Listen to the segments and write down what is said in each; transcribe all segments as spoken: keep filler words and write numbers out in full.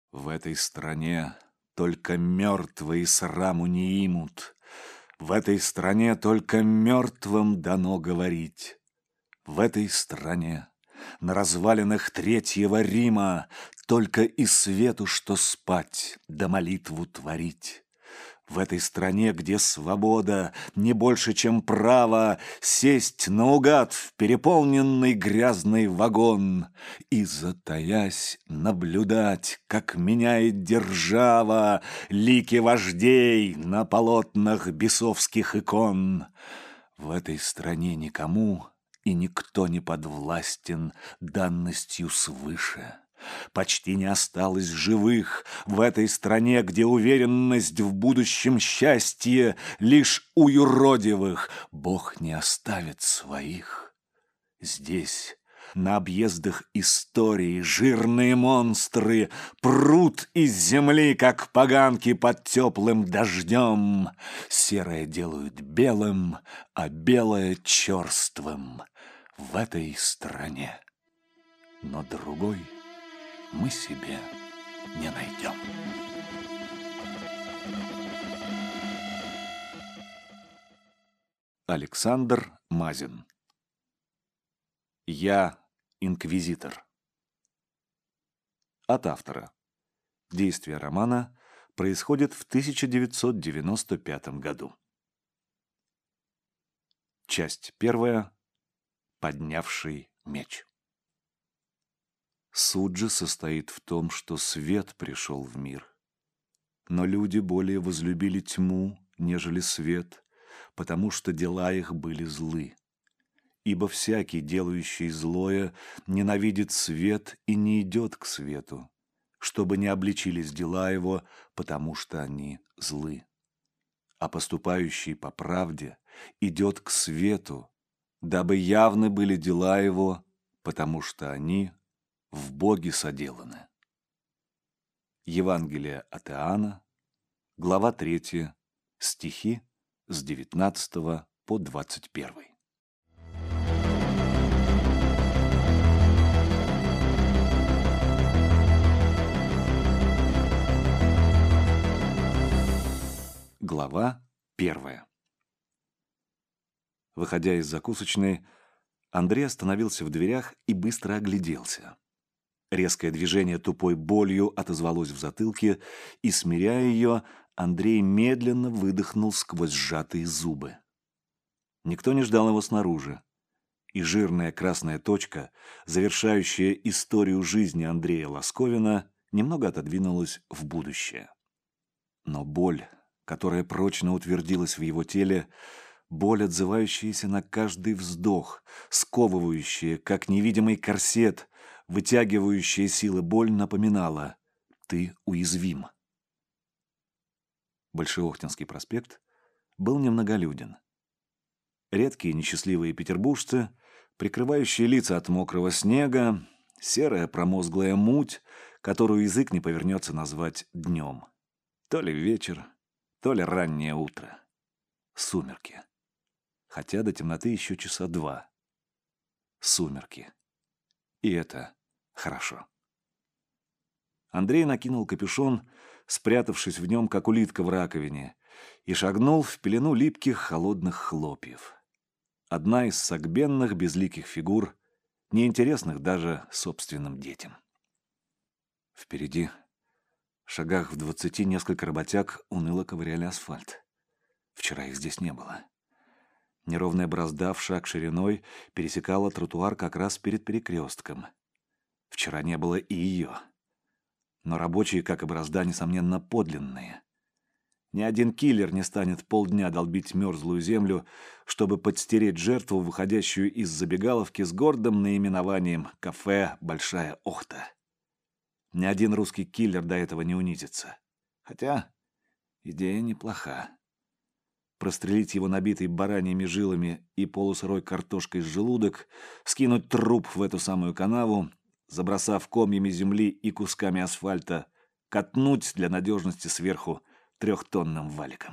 В этой стране только мертвые сраму не имут. В этой стране только мертвым дано говорить. В этой стране, на развалинах Третьего Рима, только и свету, что спать, да молитву творить. В этой стране, где свобода не больше, чем право сесть наугад в переполненный грязный вагон и, затаясь, наблюдать, как меняет держава лики вождей на полотнах бесовских икон. В этой стране никому и никто не подвластен данностью свыше. Почти не осталось живых в этой стране, где уверенность в будущем счастье лишь у юродивых. Бог не оставит своих. Здесь, на объездах истории, жирные монстры прут из земли, как поганки под теплым дождем. Серое делают белым, а белое черствым в этой стране. Но другой мы себе не найдем. Александр Мазин. Я инквизитор. От автора. Действие романа происходит в тысяча девятьсот девяносто пятом году. Часть первая. Поднявший меч. Суть же состоит в том, что свет пришел в мир. Но люди более возлюбили тьму, нежели свет, потому что дела их были злы. Ибо всякий, делающий злое, ненавидит свет и не идет к свету, чтобы не обличились дела его, потому что они злы. А поступающий по правде идет к свету, дабы явны были дела его, потому что они в Боге соделаны. Евангелие от Иоанна, глава третья, стихи с девятнадцатого по двадцать первый. Глава первая. Выходя из закусочной, Андрей остановился в дверях и быстро огляделся. Резкое движение тупой болью отозвалось в затылке, и, смиряя ее, Андрей медленно выдохнул сквозь сжатые зубы. Никто не ждал его снаружи, и жирная красная точка, завершающая историю жизни Андрея Лосковина, немного отодвинулась в будущее. Но боль, которая прочно утвердилась в его теле, боль, отзывающаяся на каждый вздох, сковывающая, как невидимый корсет, вытягивающая силы боль, напоминала: ты уязвим. Большеохтинский проспект был немноголюден. Редкие несчастливые петербуржцы, прикрывающие лица от мокрого снега, серая промозглая муть, которую язык не повернется назвать днем. То ли вечер, то ли раннее утро. Сумерки. Хотя до темноты еще часа два. Сумерки. И это хорошо. Андрей накинул капюшон, спрятавшись в нем, как улитка в раковине, и шагнул в пелену липких холодных хлопьев. Одна из согбенных безликих фигур, неинтересных даже собственным детям. Впереди, в шагах в двадцати, несколько работяг уныло ковыряли асфальт. Вчера их здесь не было. Неровная борозда в шаг шириной пересекала тротуар как раз перед перекрестком. Вчера не было и ее. Но рабочие, как и борозда, несомненно, подлинные. Ни один киллер не станет полдня долбить мерзлую землю, чтобы подстереть жертву, выходящую из забегаловки с гордым наименованием «Кафе Большая Охта». Ни один русский киллер до этого не унизится. Хотя идея неплоха. Прострелить его набитый бараньими жилами и полусырой картошкой желудок, скинуть труп в эту самую канаву, забросав комьями земли и кусками асфальта, катнуть для надежности сверху трехтонным валиком.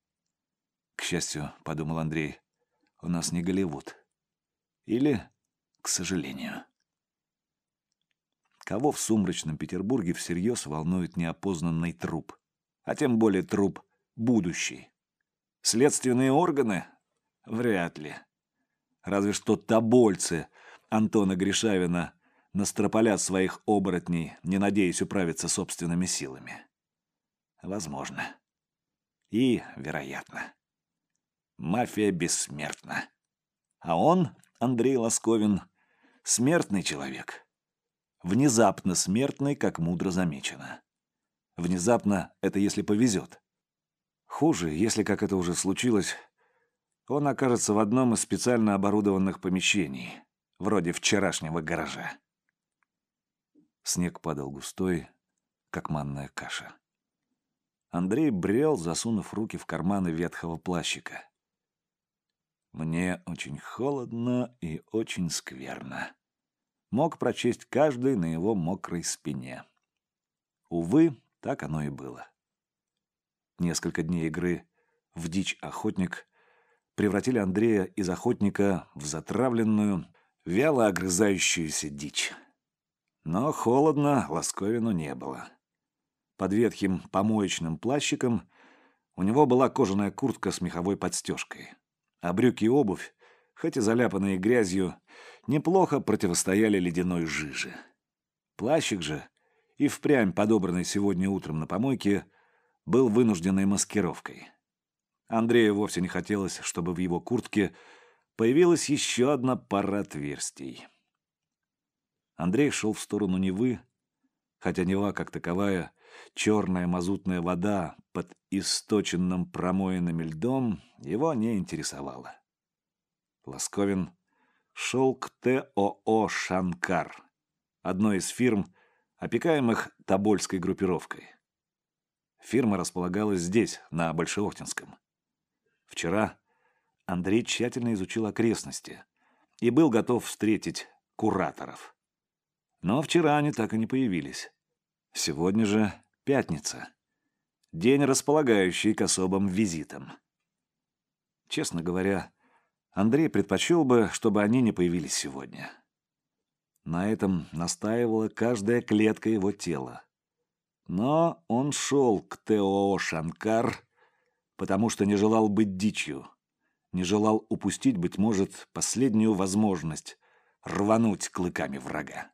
К счастью, подумал Андрей, у нас не Голливуд. Или, к сожалению. Кого в сумрачном Петербурге всерьез волнует неопознанный труп? А тем более труп будущий. Следственные органы? Вряд ли. Разве что тобольцы Антона Гришавина настропалят своих оборотней, не надеясь управиться собственными силами. Возможно. И, вероятно. Мафия бессмертна. А он, Андрей Лосковин, смертный человек. Внезапно смертный, как мудро замечено. Внезапно — это если повезет. Хуже, если, как это уже случилось, он окажется в одном из специально оборудованных помещений, вроде вчерашнего гаража. Снег падал густой, как манная каша. Андрей брел, засунув руки в карманы ветхого плащика. «Мне очень холодно и очень скверно», мог прочесть каждый на его мокрой спине. Увы, так оно и было. Несколько дней игры в дичь-охотник превратили Андрея из охотника в затравленную, вяло огрызающуюся дичь. Но холодно Лосковину не было. Под ветхим помоечным плащиком у него была кожаная куртка с меховой подстежкой, а брюки и обувь, хоть и заляпанные грязью, неплохо противостояли ледяной жиже. Плащик же, и впрямь подобранный сегодня утром на помойке, был вынужденной маскировкой. Андрею вовсе не хотелось, чтобы в его куртке появилась еще одна пара отверстий. Андрей шел в сторону Невы, хотя Нева, как таковая, черная мазутная вода под источенным промоенным льдом, его не интересовала. Лосковин шел к ТОО «Шанкар», одной из фирм, опекаемых тобольской группировкой. Фирма располагалась здесь, на Большеохтинском. Вчера Андрей тщательно изучил окрестности и был готов встретить кураторов. Но вчера они так и не появились. Сегодня же пятница. День, располагающий к особым визитам. Честно говоря, Андрей предпочел бы, чтобы они не появились сегодня. На этом настаивала каждая клетка его тела. Но он шел к ТОО «Шанкар», потому что не желал быть дичью, не желал упустить, быть может, последнюю возможность рвануть клыками врага.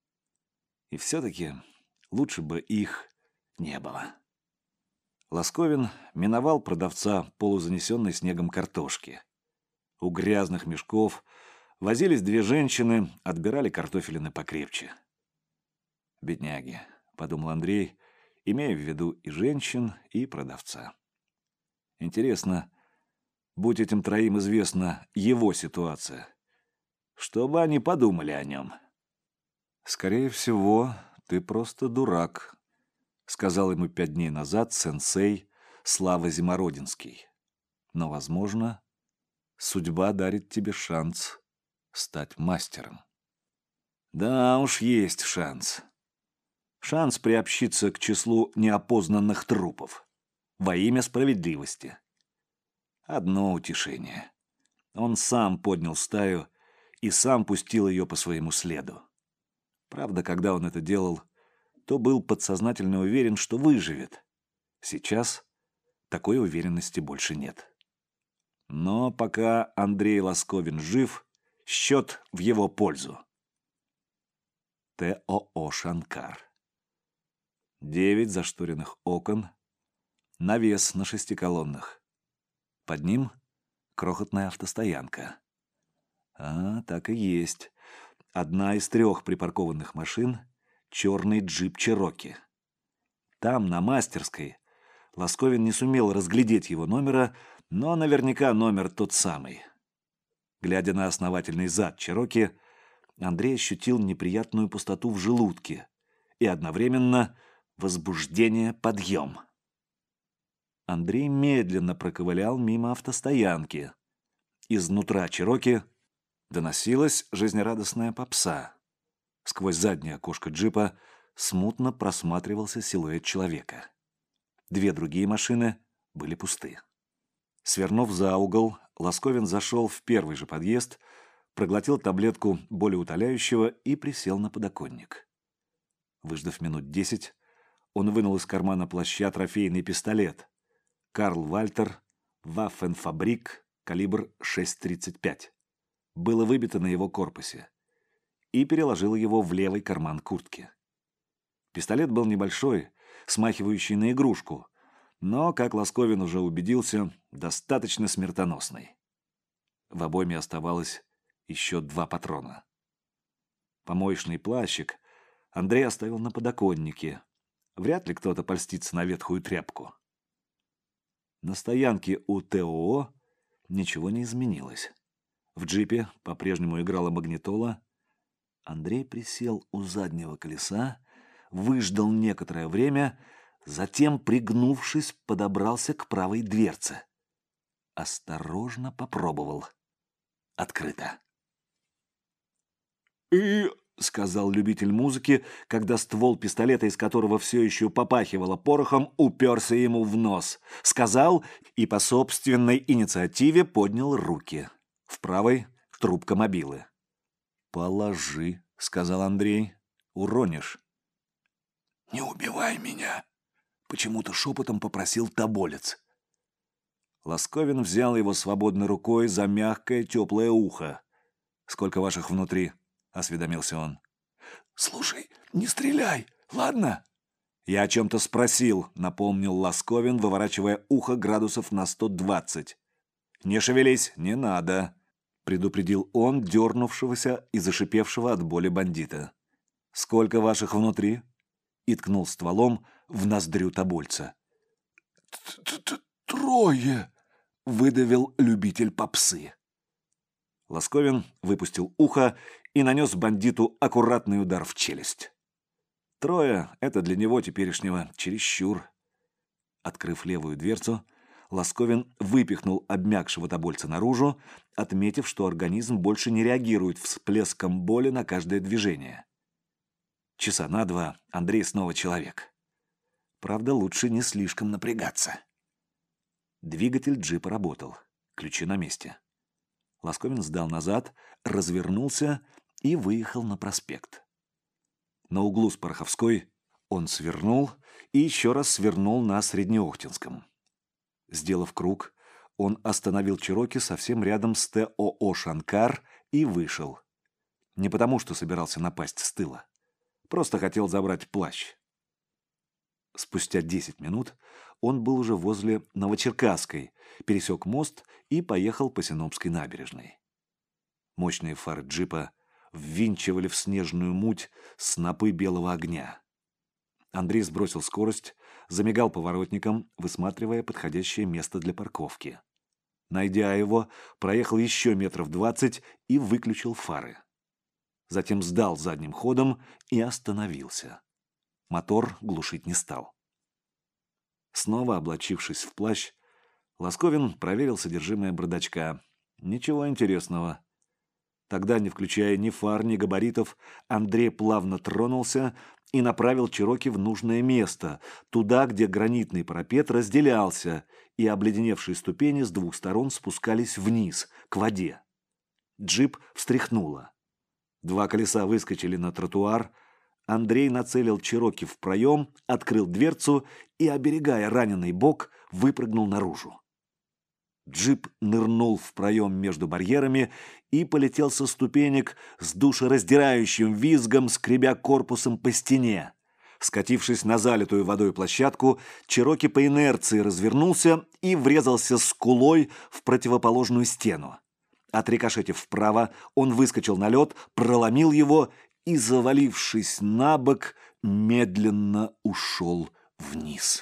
И все-таки лучше бы их не было. Лосковин миновал продавца полузанесенной снегом картошки. У грязных мешков возились две женщины, отбирали картофелины покрепче. «Бедняги», — подумал Андрей, имея в виду и женщин, и продавца. Интересно, будь этим троим известна его ситуация, что бы они подумали о нем? «Скорее всего, ты просто дурак», — сказал ему пять дней назад сенсей Слава Зимородинский. «Но, возможно, судьба дарит тебе шанс стать мастером». Да уж, есть шанс. Шанс приобщиться к числу неопознанных трупов во имя справедливости. Одно утешение. Он сам поднял стаю и сам пустил ее по своему следу. Правда, когда он это делал, то был подсознательно уверен, что выживет. Сейчас такой уверенности больше нет. Но пока Андрей Лосковин жив, счет в его пользу. ТОО «Шанкар». Девять зашторенных окон, навес на шести колоннах. Под ним крохотная автостоянка. А, так и есть. Одна из трех припаркованных машин — черный джип «Чероки». Там, на мастерской, Лосковин не сумел разглядеть его номера, но наверняка номер тот самый. Глядя на основательный зад «Чероки», Андрей ощутил неприятную пустоту в желудке и одновременно возбуждение, подъем. Андрей медленно проковылял мимо автостоянки. Изнутра «Чероки» доносилась жизнерадостная попса. Сквозь заднее окошко джипа смутно просматривался силуэт человека. Две другие машины были пусты. Свернув за угол, Лосковин зашел в первый же подъезд, проглотил таблетку болеутоляющего и присел на подоконник. Выждав минут десять, он вынул из кармана плаща трофейный пистолет. Карл Вальтер, Ваффенфабрик, калибр шесть тридцать пять. Было выбито на его корпусе. И переложил его в левый карман куртки. Пистолет был небольшой, смахивающий на игрушку, но, как Лосковин уже убедился, достаточно смертоносный. В обойме оставалось еще два патрона. Помоечный плащик Андрей оставил на подоконнике. Вряд ли кто-то польстится на ветхую тряпку. На стоянке у ТОО ничего не изменилось. В джипе по-прежнему играла магнитола. Андрей присел у заднего колеса, выждал некоторое время, затем, пригнувшись, подобрался к правой дверце. Осторожно попробовал. Открыто. «И...» — сказал любитель музыки, когда ствол пистолета, из которого все еще попахивало порохом, уперся ему в нос. Сказал и по собственной инициативе поднял руки. В правой — трубка мобилы. «Положи», — сказал Андрей. «Уронишь». «Не убивай меня», — почему-то шепотом попросил Тоболец. Лосковин взял его свободной рукой за мягкое теплое ухо. «Сколько ваших внутри?» — осведомился он. «Слушай, не стреляй, ладно?» «Я о чем-то спросил», — напомнил Лосковин, выворачивая ухо градусов на сто двадцать. «Не шевелись, не надо», — предупредил он дернувшегося и зашипевшего от боли бандита. «Сколько ваших внутри?» — и ткнул стволом в ноздрю Тобольца. «Трое», — выдавил любитель попсы. Лосковин выпустил ухо и нанес бандиту аккуратный удар в челюсть. Трое — это для него теперешнего чересчур. Открыв левую дверцу, Лосковин выпихнул обмякшего Тобольца наружу, отметив, что организм больше не реагирует всплеском боли на каждое движение. Часа на два Андрей снова человек. Правда, лучше не слишком напрягаться. Двигатель джипа работал. Ключи на месте. Лосковин сдал назад, развернулся и выехал на проспект. На углу с Пороховской он свернул и еще раз свернул на Среднеохтинском. Сделав круг, он остановил Чироки совсем рядом с ТОО «Шанкар» и вышел. Не потому, что собирался напасть с тыла. Просто хотел забрать плащ. Спустя десять минут он был уже возле Новочеркасской, пересек мост и поехал по Синопской набережной. Мощные фары джипа ввинчивали в снежную муть снопы белого огня. Андрей сбросил скорость, замигал поворотником, высматривая подходящее место для парковки. Найдя его, проехал еще метров двадцать и выключил фары. Затем сдал задним ходом и остановился. Мотор глушить не стал. Снова облачившись в плащ, Лосковин проверил содержимое бардачка. Ничего интересного. Тогда, не включая ни фар, ни габаритов, Андрей плавно тронулся и направил Чироки в нужное место, туда, где гранитный парапет разделялся, и обледеневшие ступени с двух сторон спускались вниз, к воде. Джип встряхнуло. Два колеса выскочили на тротуар. Андрей нацелил Чироки в проем, открыл дверцу и, оберегая раненый бок, выпрыгнул наружу. Джип нырнул в проем между барьерами и полетел со ступенек с душераздирающим визгом, скребя корпусом по стене. Скатившись на залитую водой площадку, Чироки по инерции развернулся и врезался скулой в противоположную стену. Отрикошетив вправо, он выскочил на лед, проломил его и, завалившись на бок, медленно ушел вниз.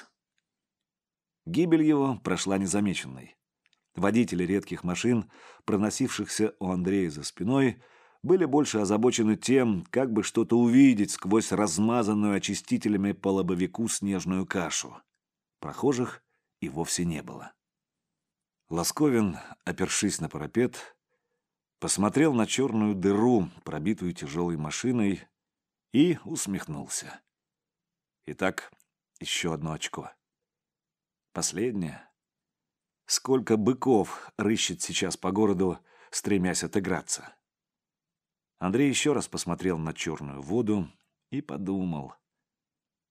Гибель его прошла незамеченной. Водители редких машин, проносившихся у Андрея за спиной, были больше озабочены тем, как бы что-то увидеть сквозь размазанную очистителями по лобовику снежную кашу. Прохожих и вовсе не было. Лосковин, опершись на парапет, посмотрел на черную дыру, пробитую тяжелой машиной, и усмехнулся. Итак, еще одно очко. Последнее. Сколько быков рыщет сейчас по городу, стремясь отыграться. Андрей еще раз посмотрел на черную воду и подумал.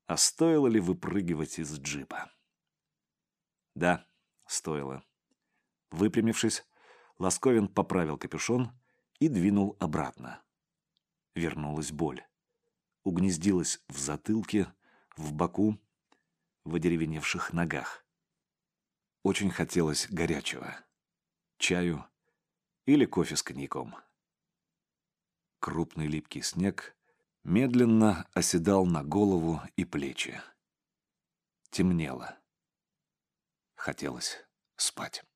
А стоило ли выпрыгивать из джипа? Да, стоило. Выпрямившись, Ласковин поправил капюшон и двинул обратно. Вернулась боль. Угнездилась в затылке, в боку, в одеревеневших ногах. Очень хотелось горячего. Чаю или кофе с коньяком. Крупный липкий снег медленно оседал на голову и плечи. Темнело. Хотелось спать.